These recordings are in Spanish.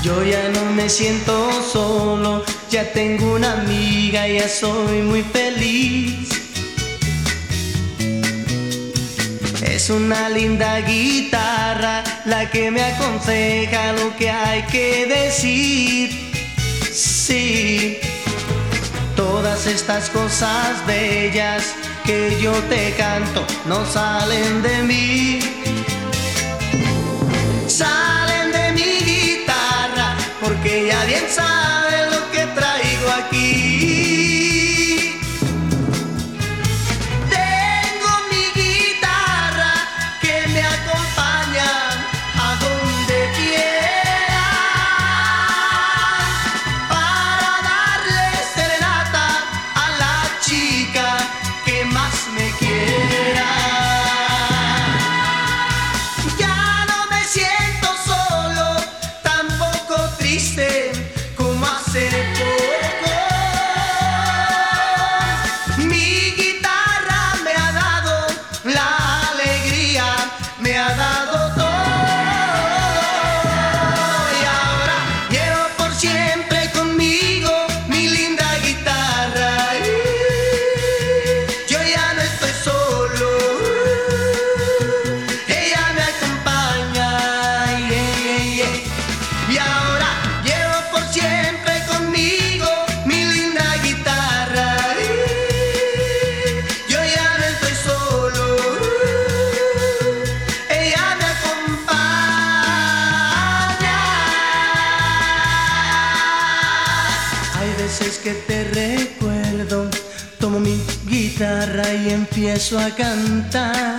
Yo ya no me siento solo, ya tengo una amiga, ya soy muy feliz. Es una linda guitarra la que me aconseja lo que hay que decir. Sí, todas estas cosas bellas que yo te canto no salen de mí. Salen de mi guitarra porque ella bien sabe lo que traigo aquí. Tengo mi guitarra que me acompaña a donde quiera para darle serenata a la chica que más me quiera. Como hace poco, mi guitarra me ha dado la alegría, me ha dado todo, y ahora llevo por siempre conmigo mi linda guitarra. Yo ya no estoy solo, ella me acompaña, y ahora siempre conmigo mi linda guitarra. Yo ya no estoy solo, ella me acompaña. Hay veces que te recuerdo, tomo mi guitarra y empiezo a cantar.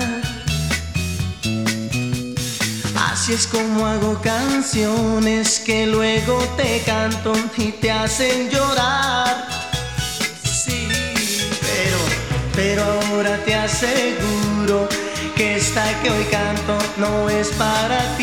Así es como hago canciones que luego te canto y te hacen llorar. Sí, pero ahora te aseguro que esta que hoy canto no es para ti.